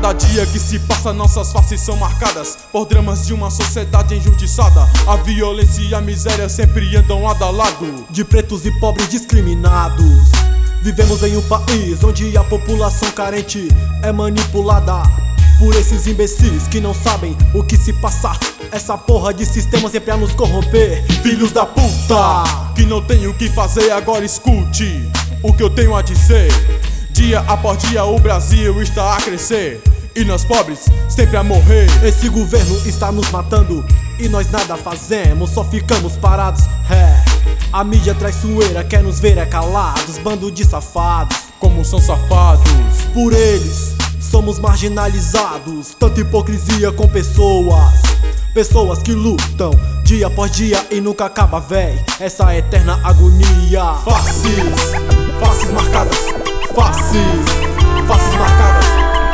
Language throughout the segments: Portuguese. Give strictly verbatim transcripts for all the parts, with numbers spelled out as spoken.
Cada dia que se passa nossas faces são marcadas por dramas de uma sociedade injustiçada. A violência e a miséria sempre andam lado a lado, de pretos e pobres discriminados. Vivemos em um país onde a população carente é manipulada por esses imbecis que não sabem o que se passa. Essa porra de sistema sempre a nos corromper. Filhos da puta, que não tem o que fazer, agora escute o que eu tenho a dizer. Dia após dia o Brasil está a crescer e nós pobres sempre a morrer. Esse governo está nos matando e nós nada fazemos, só ficamos parados. É, a mídia traiçoeira quer nos ver é calados, bando de safados. Como são safados? Por eles somos marginalizados. Tanta hipocrisia com pessoas, pessoas que lutam dia após dia e nunca acaba, véi, essa eterna agonia. Faces, faces marcadas, faces, faces marcadas,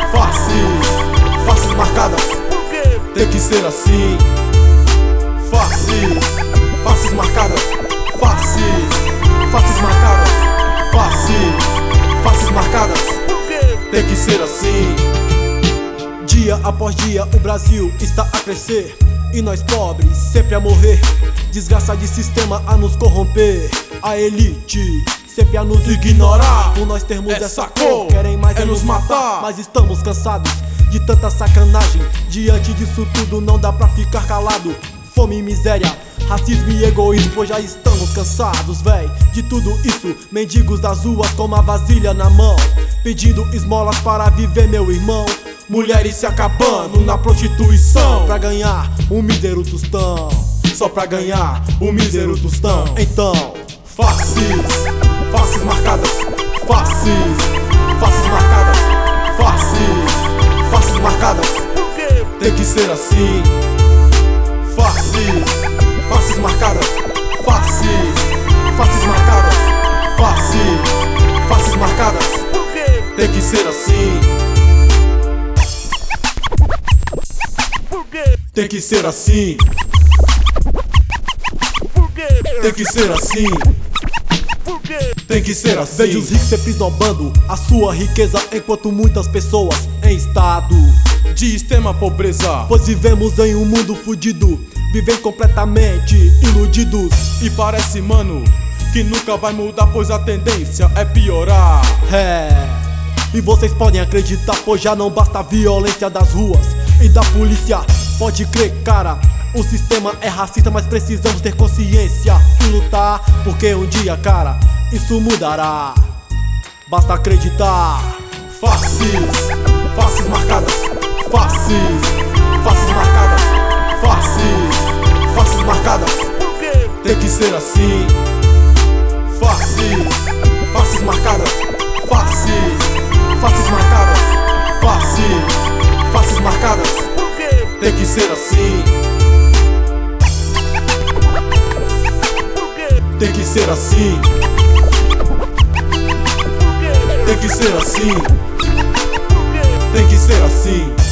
faces, faces marcadas. Tem que ser assim. Faces, faces marcadas, faces, faces marcadas, faces, faces marcadas. Tem que ser assim. Dia após dia o Brasil está a crescer e nós pobres sempre a morrer. Desgraça de sistema a nos corromper, a elite sempre a nos ignorar. Por nós termos essa, essa cor, querem mais é nos matar. Mas estamos cansados de tanta sacanagem. Diante disso tudo não dá pra ficar calado. Fome e miséria, racismo e egoísmo, pois já estamos cansados, véi, de tudo isso. Mendigos das ruas com uma vasilha na mão, pedindo esmolas para viver, meu irmão. Mulheres se acabando na prostituição pra ganhar um mísero tostão, só pra ganhar um mísero tostão. Então, faces, faces marcadas, faces, faces marcadas, faces, faces marcadas. Tem que ser assim. Faces, faces marcadas, faces, faces marcadas, faces, faces marcadas. Tem que ser assim. Tem que ser assim. Tem que ser assim. Tem que ser assim. Vejo os ricos sempre esnobando a sua riqueza, enquanto muitas pessoas em estado de extrema pobreza, pois vivemos em um mundo fudido, vivem completamente iludidos. E parece, mano, que nunca vai mudar, pois a tendência é piorar. É, e vocês podem acreditar, pois já não basta a violência das ruas e da polícia. Pode crer, cara, o sistema é racista, mas precisamos ter consciência e lutar, porque um dia, cara, isso mudará. Basta acreditar. Faces, faces marcadas, faces, faces marcadas, faces, faces marcadas. Tem que ser assim. Faces, faces marcadas, faces, faces marcadas, faces, faces marcadas. Tem que ser assim. Tem que ser assim. Tem que ser assim. Tem que ser assim.